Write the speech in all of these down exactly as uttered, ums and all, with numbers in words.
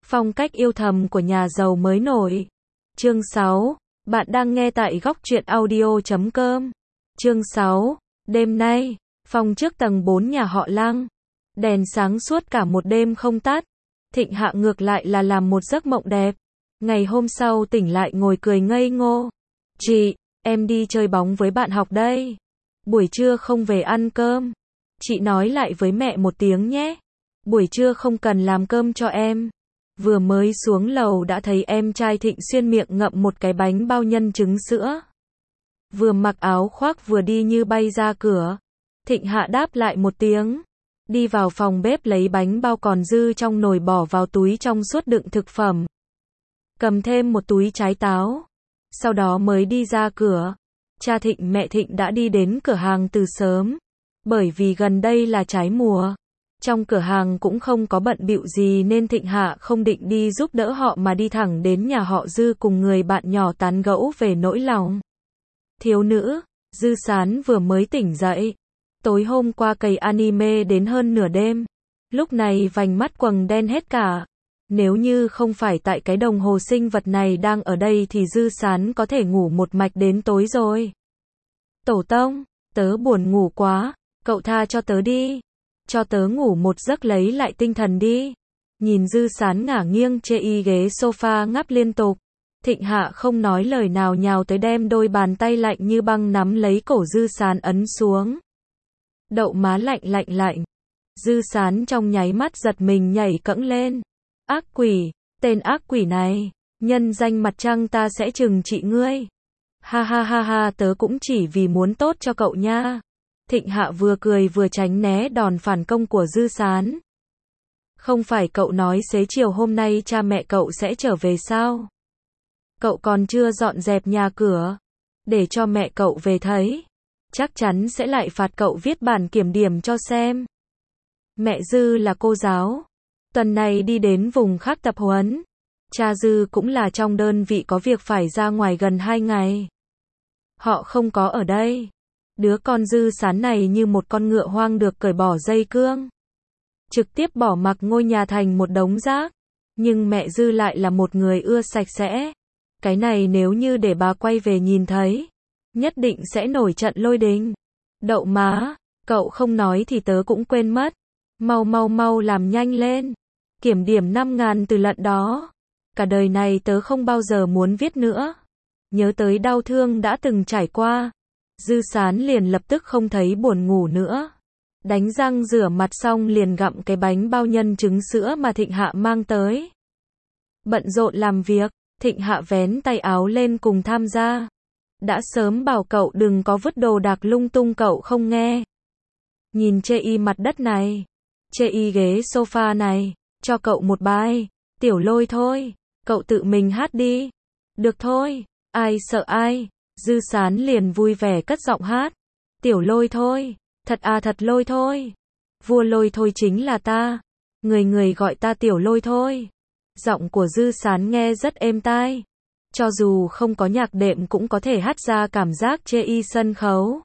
Phong cách yêu thầm của nhà giàu mới nổi. Chương sáu. Bạn đang nghe tại góc truyện audio chấm com. Chương sáu. Đêm nay, phòng trước tầng bốn nhà họ Lăng. Đèn sáng suốt cả một đêm không tắt. Thịnh Hạ ngược lại là làm một giấc mộng đẹp. Ngày hôm sau tỉnh lại ngồi cười ngây ngô. Chị, em đi chơi bóng với bạn học đây. Buổi trưa không về ăn cơm. Chị nói lại với mẹ một tiếng nhé. Buổi trưa không cần làm cơm cho em. Vừa mới xuống lầu đã thấy em trai Thịnh Xuyên miệng ngậm một cái bánh bao nhân trứng sữa. Vừa mặc áo khoác vừa đi như bay ra cửa. Thịnh Hạ đáp lại một tiếng. Đi vào phòng bếp lấy bánh bao còn dư trong nồi bỏ vào túi trong suốt đựng thực phẩm. Cầm thêm một túi trái táo. Sau đó mới đi ra cửa. Cha Thịnh mẹ Thịnh đã đi đến cửa hàng từ sớm. Bởi vì gần đây là trái mùa. Trong cửa hàng cũng không có bận bịu gì nên Thịnh Hạ không định đi giúp đỡ họ mà đi thẳng đến nhà họ Dư cùng người bạn nhỏ tán gẫu về nỗi lòng. Thiếu nữ, Dư Sán vừa mới tỉnh dậy. Tối hôm qua cày anime đến hơn nửa đêm. Lúc này vành mắt quầng đen hết cả. Nếu như không phải tại cái đồng hồ sinh vật này đang ở đây thì Dư Sán có thể ngủ một mạch đến tối rồi. Tổ tông, tớ buồn ngủ quá, cậu tha cho tớ đi. Cho tớ ngủ một giấc lấy lại tinh thần đi. Nhìn Dư Sán ngả nghiêng chê y ghế sofa ngáp liên tục. Thịnh Hạ không nói lời nào nhào tới đem đôi bàn tay lạnh như băng nắm lấy cổ Dư Sán ấn xuống. Đậu má lạnh lạnh lạnh. Dư Sán trong nháy mắt giật mình nhảy cẫng lên. Ác quỷ, tên ác quỷ này, nhân danh mặt trăng ta sẽ trừng trị ngươi. Ha ha ha ha, tớ cũng chỉ vì muốn tốt cho cậu nha. Thịnh Hạ vừa cười vừa tránh né đòn phản công của Dư Sán. Không phải cậu nói xế chiều hôm nay cha mẹ cậu sẽ trở về sao? Cậu còn chưa dọn dẹp nhà cửa. Để cho mẹ cậu về thấy. Chắc chắn sẽ lại phạt cậu viết bản kiểm điểm cho xem. Mẹ Dư là cô giáo. Tuần này đi đến vùng khác tập huấn. Cha Dư cũng là trong đơn vị có việc phải ra ngoài gần hai ngày. Họ không có ở đây. Đứa con Dư Sán này như một con ngựa hoang được cởi bỏ dây cương. Trực tiếp bỏ mặc ngôi nhà thành một đống rác. Nhưng mẹ Dư lại là một người ưa sạch sẽ. Cái này nếu như để bà quay về nhìn thấy, nhất định sẽ nổi trận lôi đình. Đậu má, cậu không nói thì tớ cũng quên mất. Mau mau mau làm nhanh lên. Kiểm điểm năm ngàn từ lận đó. Cả đời này tớ không bao giờ muốn viết nữa. Nhớ tới đau thương đã từng trải qua. Dư Sán liền lập tức không thấy buồn ngủ nữa. Đánh răng rửa mặt xong liền gặm cái bánh bao nhân trứng sữa mà Thịnh Hạ mang tới. Bận rộn làm việc, Thịnh Hạ vén tay áo lên cùng tham gia. Đã sớm bảo cậu đừng có vứt đồ đạc lung tung cậu không nghe. Nhìn chê y mặt đất này. Chê y ghế sofa này. Cho cậu một bài. Tiểu Lôi thôi. Cậu tự mình hát đi. Được thôi. Ai sợ ai. Dư Sán liền vui vẻ cất giọng hát. Tiểu Lôi thôi. Thật à thật Lôi thôi. Vua Lôi thôi chính là ta. Người người gọi ta Tiểu Lôi thôi. Giọng của Dư Sán nghe rất êm tai. Cho dù không có nhạc đệm cũng có thể hát ra cảm giác chê y sân khấu.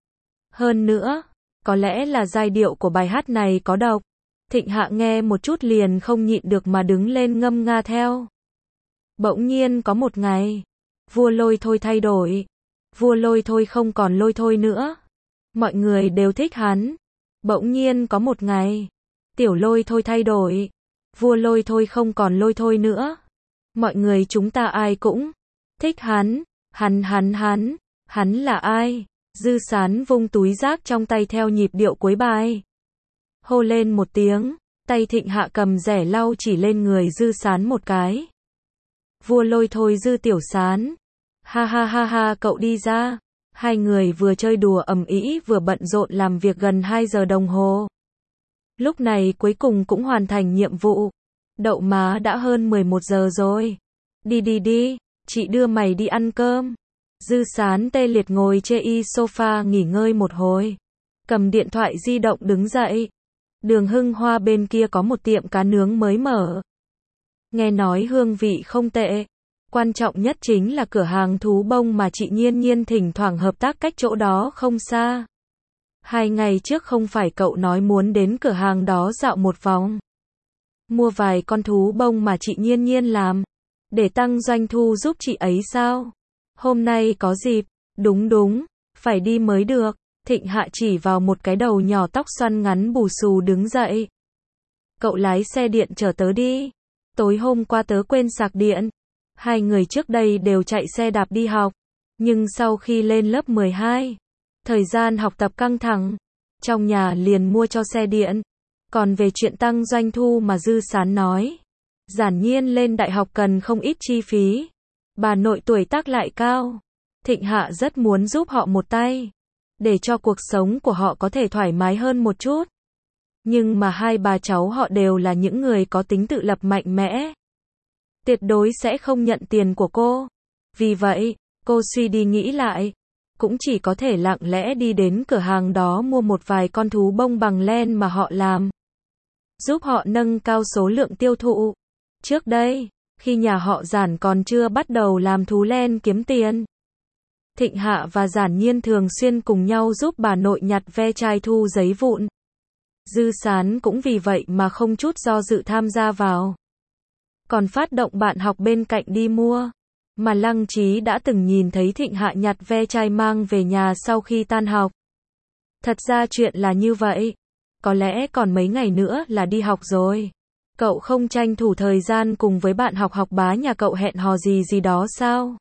Hơn nữa, có lẽ là giai điệu của bài hát này có độc. Thịnh Hạ nghe một chút liền không nhịn được mà đứng lên ngâm nga theo. Bỗng nhiên có một ngày, vua Lôi thôi thay đổi. Vua Lôi thôi không còn Lôi thôi nữa. Mọi người đều thích hắn. Bỗng nhiên có một ngày, Tiểu Lôi thôi thay đổi. Vua Lôi thôi không còn Lôi thôi nữa. Mọi người chúng ta ai cũng thích hắn. Hắn hắn hắn. Hắn là ai? Dư Sán vung túi rác trong tay theo nhịp điệu cuối bài. Hô lên một tiếng. Tay Thịnh Hạ cầm rẻ lau chỉ lên người Dư Sán một cái. Vua Lôi thôi Dư Tiểu Sán. Ha ha ha ha, cậu đi ra. Hai người vừa chơi đùa ầm ĩ vừa bận rộn làm việc gần hai giờ đồng hồ. Lúc này cuối cùng cũng hoàn thành nhiệm vụ. Đậu má đã hơn mười một giờ rồi. Đi đi đi, chị đưa mày đi ăn cơm. Dư Sán tê liệt ngồi chê y sofa nghỉ ngơi một hồi. Cầm điện thoại di động đứng dậy. Đường Hưng Hoa bên kia có một tiệm cá nướng mới mở. Nghe nói hương vị không tệ. Quan trọng nhất chính là cửa hàng thú bông mà chị Nhiên Nhiên thỉnh thoảng hợp tác cách chỗ đó không xa. Hai ngày trước không phải cậu nói muốn đến cửa hàng đó dạo một vòng. Mua vài con thú bông mà chị Nhiên Nhiên làm, để tăng doanh thu giúp chị ấy sao? Hôm nay có dịp, đúng đúng, phải đi mới được. Thịnh Hạ chỉ vào một cái đầu nhỏ tóc xoăn ngắn bù xù đứng dậy. Cậu lái xe điện chở tớ đi. Tối hôm qua tớ quên sạc điện. Hai người trước đây đều chạy xe đạp đi học. Nhưng sau khi lên lớp mười hai, thời gian học tập căng thẳng, trong nhà liền mua cho xe điện. Còn về chuyện tăng doanh thu mà Dư Sán nói, giản nhiên lên đại học cần không ít chi phí. Bà nội tuổi tác lại cao. Thịnh Hạ rất muốn giúp họ một tay, để cho cuộc sống của họ có thể thoải mái hơn một chút. Nhưng mà hai bà cháu họ đều là những người có tính tự lập mạnh mẽ. Tuyệt đối sẽ không nhận tiền của cô. Vì vậy, cô suy đi nghĩ lại, cũng chỉ có thể lặng lẽ đi đến cửa hàng đó mua một vài con thú bông bằng len mà họ làm, giúp họ nâng cao số lượng tiêu thụ. Trước đây, khi nhà họ Giản còn chưa bắt đầu làm thú len kiếm tiền, Thịnh Hạ và Giản Nhiên thường xuyên cùng nhau giúp bà nội nhặt ve chai thu giấy vụn. Dư Sán cũng vì vậy mà không chút do dự tham gia vào. Còn phát động bạn học bên cạnh đi mua. Mà Lăng Trí đã từng nhìn thấy Thịnh Hạ nhặt ve chai mang về nhà sau khi tan học. Thật ra chuyện là như vậy. Có lẽ còn mấy ngày nữa là đi học rồi. Cậu không tranh thủ thời gian cùng với bạn học học bá nhà cậu hẹn hò gì gì đó sao?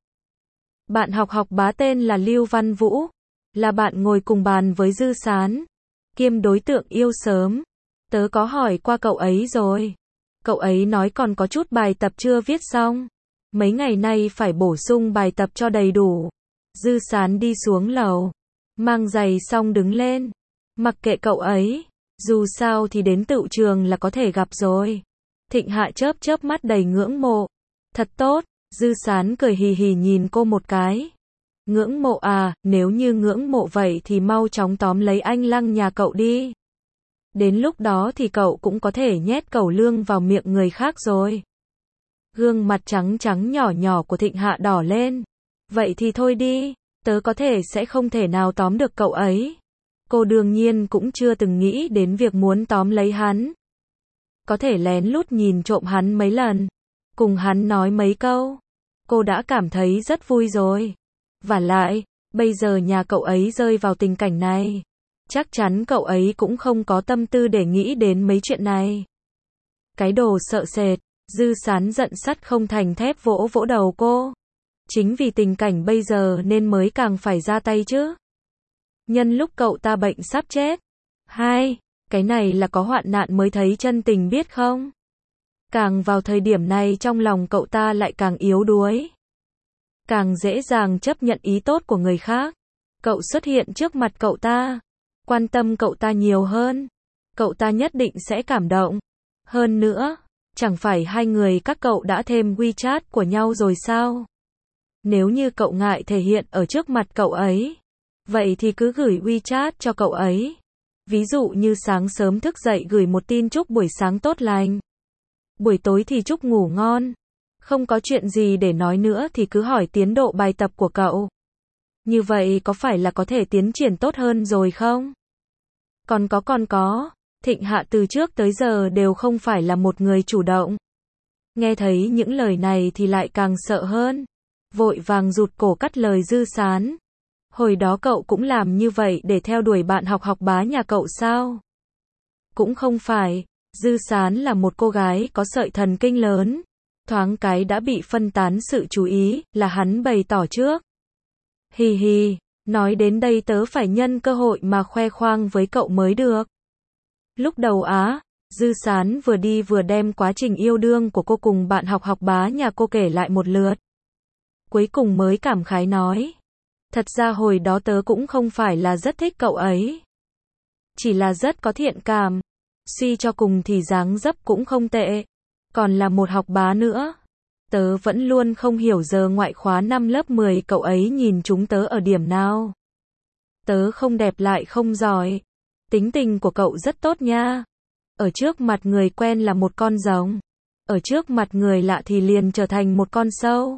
Bạn học học bá tên là Lưu Văn Vũ, là bạn ngồi cùng bàn với Dư Sán, kiêm đối tượng yêu sớm. Tớ có hỏi qua cậu ấy rồi. Cậu ấy nói còn có chút bài tập chưa viết xong. Mấy ngày nay phải bổ sung bài tập cho đầy đủ. Dư Sán đi xuống lầu, mang giày xong đứng lên. Mặc kệ cậu ấy, dù sao thì đến tựu trường là có thể gặp rồi. Thịnh Hạ chớp chớp mắt đầy ngưỡng mộ. Thật tốt. Dư Sán cười hì hì nhìn cô một cái. Ngưỡng mộ à, nếu như ngưỡng mộ vậy thì mau chóng tóm lấy anh Lăng nhà cậu đi. Đến lúc đó thì cậu cũng có thể nhét cẩu lương vào miệng người khác rồi. Gương mặt trắng trắng nhỏ nhỏ của Thịnh Hạ đỏ lên. Vậy thì thôi đi, tớ có thể sẽ không thể nào tóm được cậu ấy. Cô đương nhiên cũng chưa từng nghĩ đến việc muốn tóm lấy hắn. Có thể lén lút nhìn trộm hắn mấy lần, cùng hắn nói mấy câu, cô đã cảm thấy rất vui rồi. Vả lại, bây giờ nhà cậu ấy rơi vào tình cảnh này, chắc chắn cậu ấy cũng không có tâm tư để nghĩ đến mấy chuyện này. Cái đồ sợ sệt. Dư Sán giận sắt không thành thép vỗ vỗ đầu cô. Chính vì tình cảnh bây giờ nên mới càng phải ra tay chứ. Nhân lúc cậu ta bệnh sắp chết. Hai, cái này là có hoạn nạn mới thấy chân tình biết không? Càng vào thời điểm này trong lòng cậu ta lại càng yếu đuối, càng dễ dàng chấp nhận ý tốt của người khác. Cậu xuất hiện trước mặt cậu ta, quan tâm cậu ta nhiều hơn, cậu ta nhất định sẽ cảm động. Hơn nữa, chẳng phải hai người các cậu đã thêm WeChat của nhau rồi sao? Nếu như cậu ngại thể hiện ở trước mặt cậu ấy, vậy thì cứ gửi WeChat cho cậu ấy. Ví dụ như sáng sớm thức dậy gửi một tin chúc buổi sáng tốt lành. Buổi tối thì chúc ngủ ngon. Không có chuyện gì để nói nữa thì cứ hỏi tiến độ bài tập của cậu. Như vậy có phải là có thể tiến triển tốt hơn rồi không? Còn có còn có, Thịnh Hạ từ trước tới giờ đều không phải là một người chủ động. Nghe thấy những lời này thì lại càng sợ hơn. Vội vàng rụt cổ cắt lời Dư Sán. Hồi đó cậu cũng làm như vậy để theo đuổi bạn học học bá nhà cậu sao? Cũng không phải. Dư Sán là một cô gái có sợi thần kinh lớn. Thoáng cái đã bị phân tán sự chú ý, là hắn bày tỏ trước. Hì hì, nói đến đây tớ phải nhân cơ hội mà khoe khoang với cậu mới được. Lúc đầu á, Dư Sán vừa đi vừa đem quá trình yêu đương của cô cùng bạn học học bá nhà cô kể lại một lượt. Cuối cùng mới cảm khái nói. Thật ra hồi đó tớ cũng không phải là rất thích cậu ấy. Chỉ là rất có thiện cảm. Suy cho cùng thì dáng dấp cũng không tệ. Còn là một học bá nữa. Tớ vẫn luôn không hiểu giờ ngoại khóa năm lớp mười cậu ấy nhìn chúng tớ ở điểm nào. Tớ không đẹp lại không giỏi. Tính tình của cậu rất tốt nha. Ở trước mặt người quen là một con rồng. Ở trước mặt người lạ thì liền trở thành một con sâu.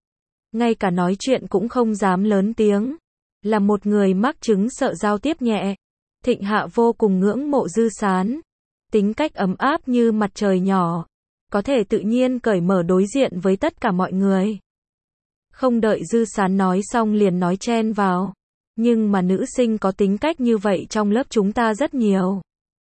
Ngay cả nói chuyện cũng không dám lớn tiếng. Là một người mắc chứng sợ giao tiếp nhẹ. Thịnh Hạ vô cùng ngưỡng mộ Dư Sán. tính cách ấm áp như mặt trời nhỏ, có thể tự nhiên cởi mở đối diện với tất cả mọi người. Không đợi Dư Sán nói xong liền nói chen vào. Nhưng mà nữ sinh có tính cách như vậy trong lớp chúng ta rất nhiều.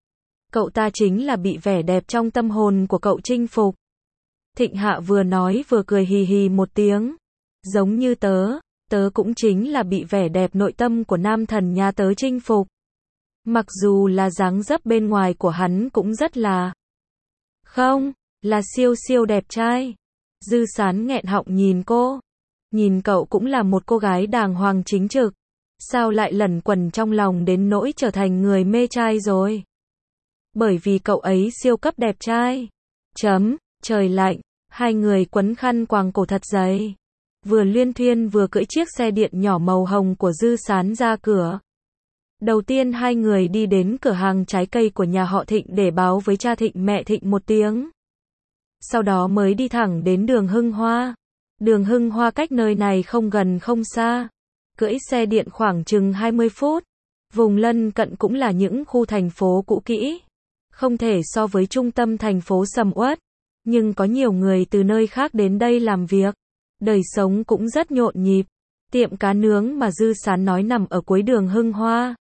Cậu ta chính là bị vẻ đẹp trong tâm hồn của cậu chinh phục. Thịnh Hạ vừa nói vừa cười hì hì một tiếng. Giống như tớ, tớ cũng chính là bị vẻ đẹp nội tâm của nam thần nhà tớ chinh phục. Mặc dù là dáng dấp bên ngoài của hắn cũng rất là... Không, là siêu siêu đẹp trai. Dư Sán nghẹn họng nhìn cô. Nhìn cậu cũng là một cô gái đàng hoàng chính trực. Sao lại lẩn quẩn trong lòng đến nỗi trở thành người mê trai rồi? Bởi vì cậu ấy siêu cấp đẹp trai. Chấm, trời lạnh, hai người quấn khăn quàng cổ thật dày. Vừa luyên thuyên vừa cưỡi chiếc xe điện nhỏ màu hồng của Dư Sán ra cửa. Đầu tiên hai người đi đến cửa hàng trái cây của nhà họ Thịnh để báo với cha Thịnh mẹ Thịnh một tiếng. Sau đó mới đi thẳng đến đường Hưng Hoa. Đường Hưng Hoa cách nơi này không gần không xa. Cưỡi xe điện khoảng chừng hai mươi phút. Vùng lân cận cũng là những khu thành phố cũ kỹ. Không thể so với trung tâm thành phố sầm uất. Nhưng có nhiều người từ nơi khác đến đây làm việc. Đời sống cũng rất nhộn nhịp. Tiệm cá nướng mà Dư Sán nói nằm ở cuối đường Hưng Hoa.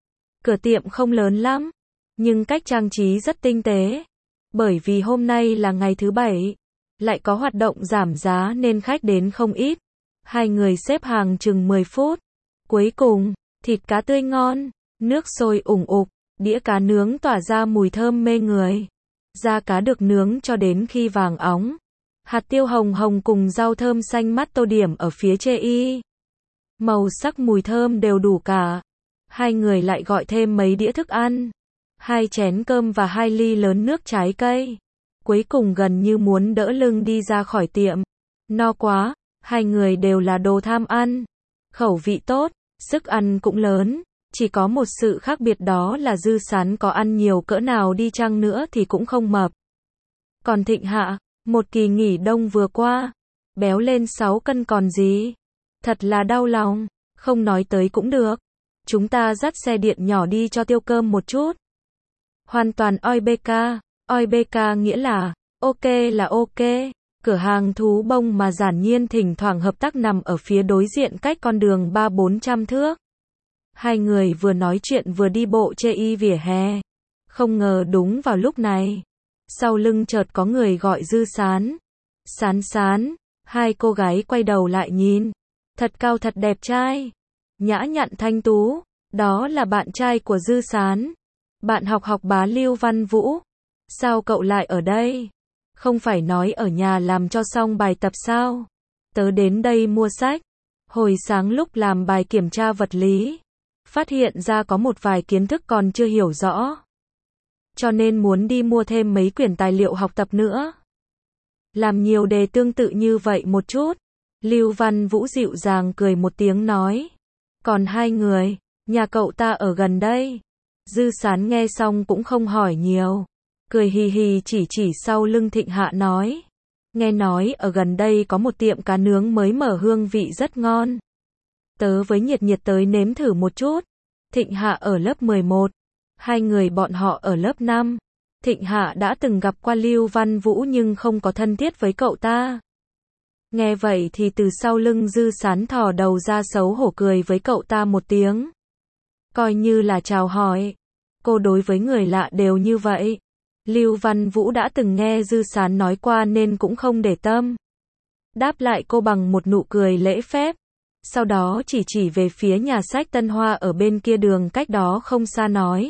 Cửa tiệm không lớn lắm. Nhưng cách trang trí rất tinh tế. Bởi vì hôm nay là ngày thứ bảy. Lại có hoạt động giảm giá nên khách đến không ít. Hai người xếp hàng chừng mười phút. Cuối cùng, thịt cá tươi ngon, nước sôi ủng ục, đĩa cá nướng tỏa ra mùi thơm mê người. Da cá được nướng cho đến khi vàng óng. Hạt tiêu hồng hồng cùng rau thơm xanh mắt tô điểm ở phía trên y. Màu sắc mùi thơm đều đủ cả. Hai người lại gọi thêm mấy đĩa thức ăn. Hai chén cơm và hai ly lớn nước trái cây. Cuối cùng gần như muốn đỡ lưng đi ra khỏi tiệm. No quá, hai người đều là đồ tham ăn. Khẩu vị tốt, sức ăn cũng lớn. Chỉ có một sự khác biệt đó là Dư Sán có ăn nhiều cỡ nào đi chăng nữa thì cũng không mập. Còn Thịnh Hạ, một kỳ nghỉ đông vừa qua, béo lên sáu cân còn gì. Thật là đau lòng, không nói tới cũng được. Chúng ta dắt xe điện nhỏ đi cho tiêu cơm một chút. Hoàn toàn oi bê ca, oi bê ca nghĩa là, ok là ok. Cửa hàng thú bông mà giản nhiên thỉnh thoảng hợp tác nằm ở phía đối diện cách con đường ba bốn trăm thước. Hai người vừa nói chuyện vừa đi bộ chê y vỉa hè. Không ngờ đúng vào lúc này. Sau lưng chợt có người gọi Dư Sán. Sán Sán, hai cô gái quay đầu lại nhìn. Thật cao thật đẹp trai. Nhã nhặn thanh tú. Đó là bạn trai của Dư Sán. Bạn học học bá Lưu Văn Vũ. Sao cậu lại ở đây? Không phải nói ở nhà làm cho xong bài tập sao? Tớ đến đây mua sách. Hồi sáng lúc làm bài kiểm tra vật lý, phát hiện ra có một vài kiến thức còn chưa hiểu rõ. Cho nên muốn đi mua thêm mấy quyển tài liệu học tập nữa. Làm nhiều đề tương tự như vậy một chút. Lưu Văn Vũ dịu dàng cười một tiếng nói. Còn hai người, nhà cậu ta ở gần đây. Dư Sán nghe xong cũng không hỏi nhiều. Cười hì hì chỉ chỉ sau lưng Thịnh Hạ nói. Nghe nói ở gần đây có một tiệm cá nướng mới mở hương vị rất ngon. Tớ với Nhiệt Nhiệt tới nếm thử một chút. Thịnh Hạ ở lớp mười một. Hai người bọn họ ở lớp năm. Thịnh Hạ đã từng gặp qua Lưu Văn Vũ nhưng không có thân thiết với cậu ta. Nghe vậy thì từ sau lưng Dư Sán thò đầu ra xấu hổ cười với cậu ta một tiếng. Coi như là chào hỏi. Cô đối với người lạ đều như vậy. Lưu Văn Vũ đã từng nghe Dư Sán nói qua nên cũng không để tâm. Đáp lại cô bằng một nụ cười lễ phép. Sau đó chỉ chỉ về phía nhà sách Tân Hoa ở bên kia đường cách đó không xa nói.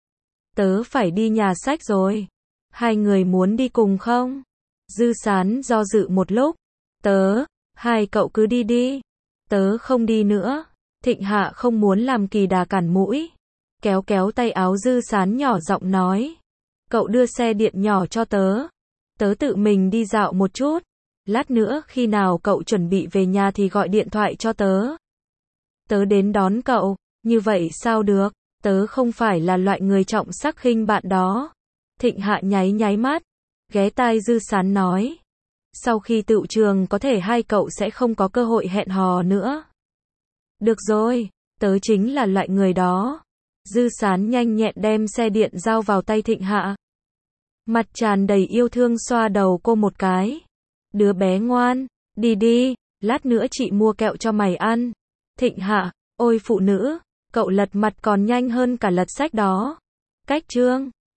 Tớ phải đi nhà sách rồi. Hai người muốn đi cùng không? Dư Sán do dự một lúc. Tớ, hai cậu cứ đi đi. Tớ không đi nữa. Thịnh Hạ không muốn làm kỳ đà cản mũi. Kéo kéo tay áo Dư Sán nhỏ giọng nói. Cậu đưa xe điện nhỏ cho tớ. Tớ tự mình đi dạo một chút. Lát nữa khi nào cậu chuẩn bị về nhà thì gọi điện thoại cho tớ. Tớ đến đón cậu. Như vậy sao được? Tớ không phải là loại người trọng sắc khinh bạn đó. Thịnh Hạ nháy nháy mắt. Ghé tai Dư Sán nói. Sau khi tựu trường có thể hai cậu sẽ không có cơ hội hẹn hò nữa. Được rồi, tớ chính là loại người đó. Dư Sán nhanh nhẹn đem xe điện giao vào tay Thịnh Hạ. Mặt tràn đầy yêu thương xoa đầu cô một cái. Đứa bé ngoan, đi đi, lát nữa chị mua kẹo cho mày ăn. Thịnh Hạ, ôi phụ nữ, cậu lật mặt còn nhanh hơn cả lật sách đó. Cách chương